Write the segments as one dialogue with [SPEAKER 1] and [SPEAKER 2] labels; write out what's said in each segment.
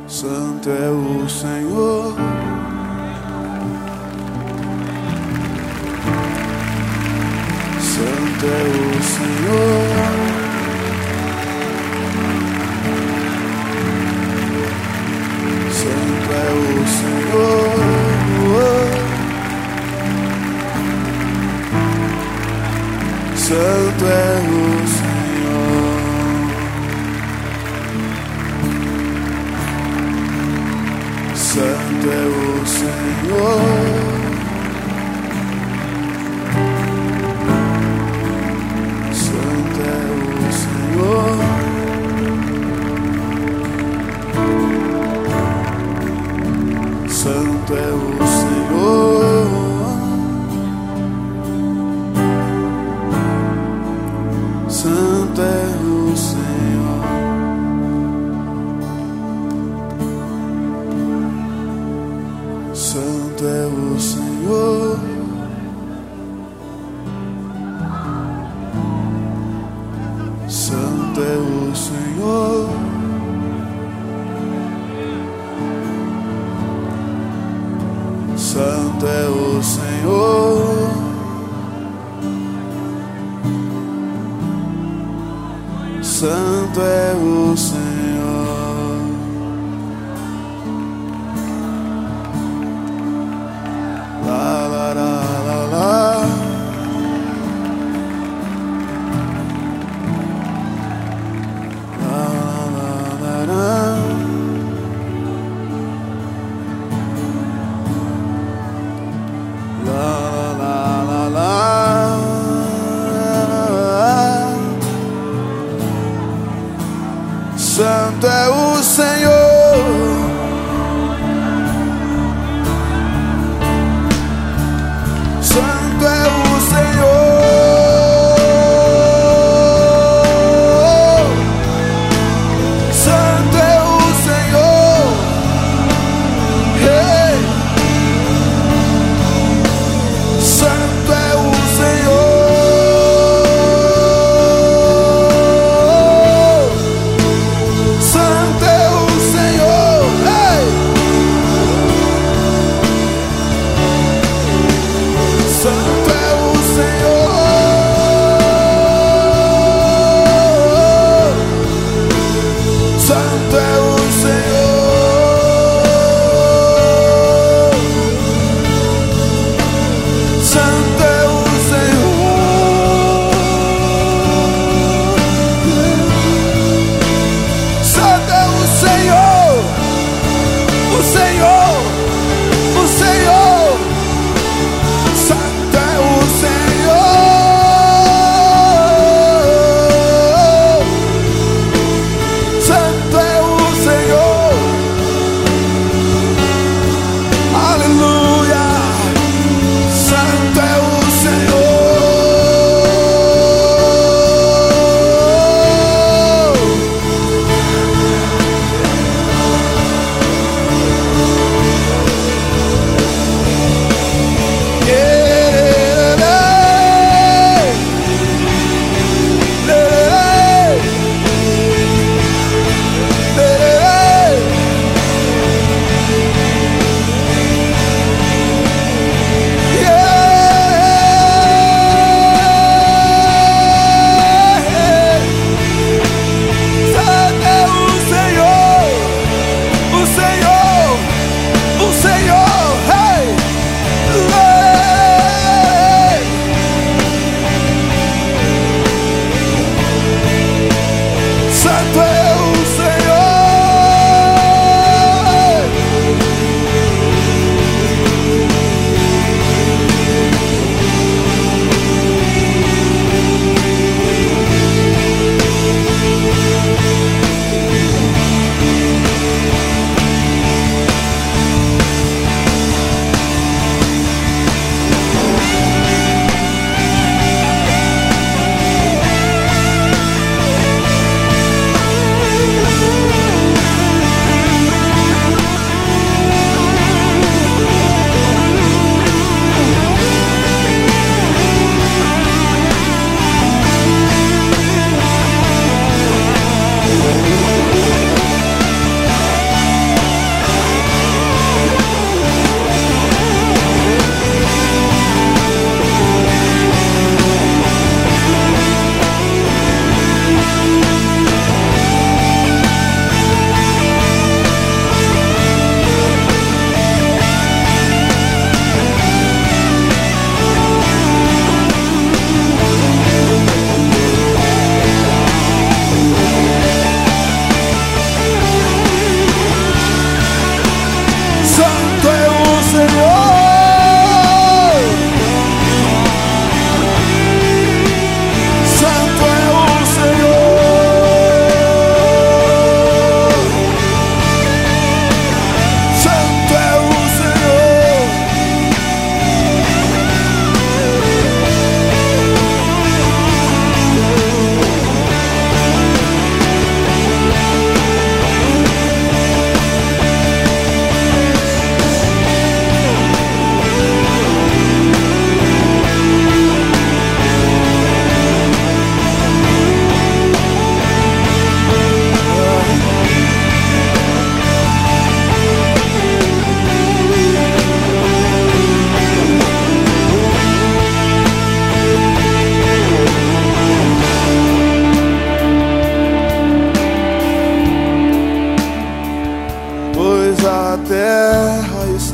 [SPEAKER 1] Santo é o Senhor. Santo é o Senhor. Santo é o Senhor. Santo é o Senhor. Santo é o Senhor. Santo é o Senhor. Santo é o Senhor. Santo é o Senhor. Santo é o Senhor. Santo é o Senhor. Santo é o Senhor. Santo é o Senhor. La la la la la. La la la la. La la la la. Santo é o Senhor. Santo é o Senhor. Santo é o Senhor. Hey. Santo é o Senhor. Santo é o Senhor.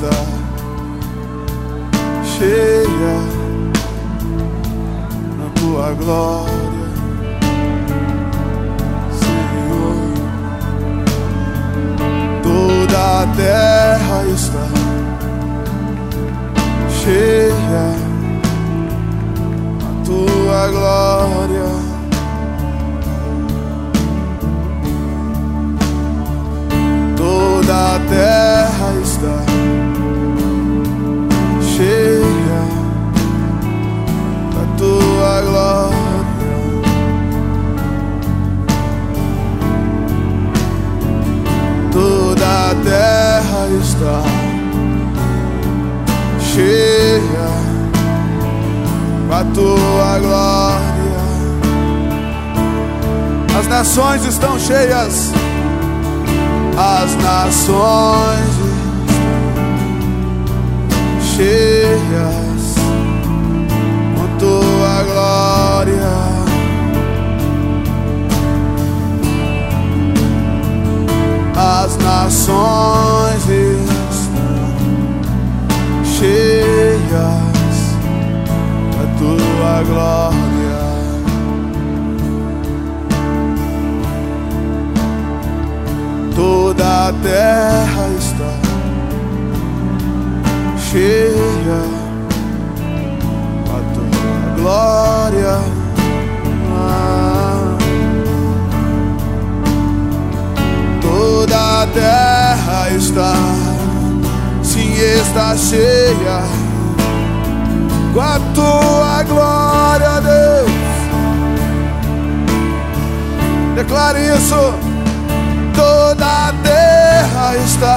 [SPEAKER 1] está cheia na tua glória, Senhor. Toda a terra está cheia na tua glória. Toda a terra está cheia da tua glória. Toda a terra está cheia da tua glória. As nações estão cheias. As nações cheias com tua glória. As nações estão cheias da tua glória. Toda a terra está cheia da tua glória. Toda a terra está, sim, está cheia com a tua glória, Deus. Declare isso. Toda a terra está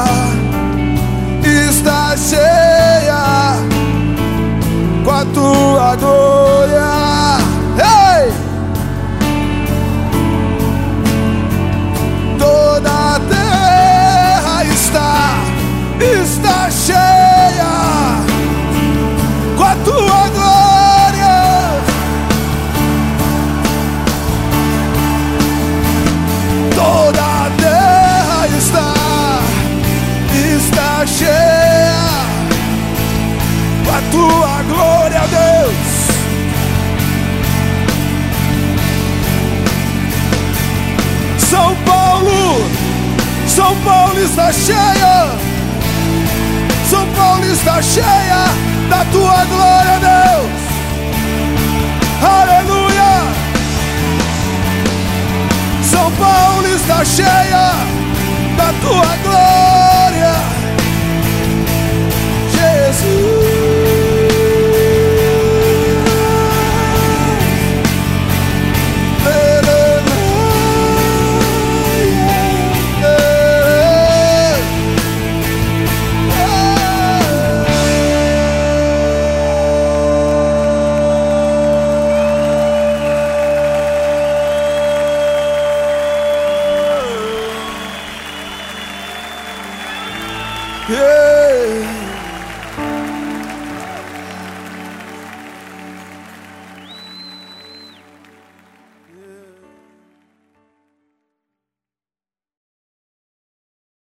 [SPEAKER 1] cheia com a tua glória. Ei! Toda a terra está cheia com a tua glória. Toda a terra está cheia com a tua glória, Deus. São Paulo está cheia. São Paulo está cheia da tua glória, Deus. Aleluia. São Paulo está cheia da tua glória, Jesus. Yeah.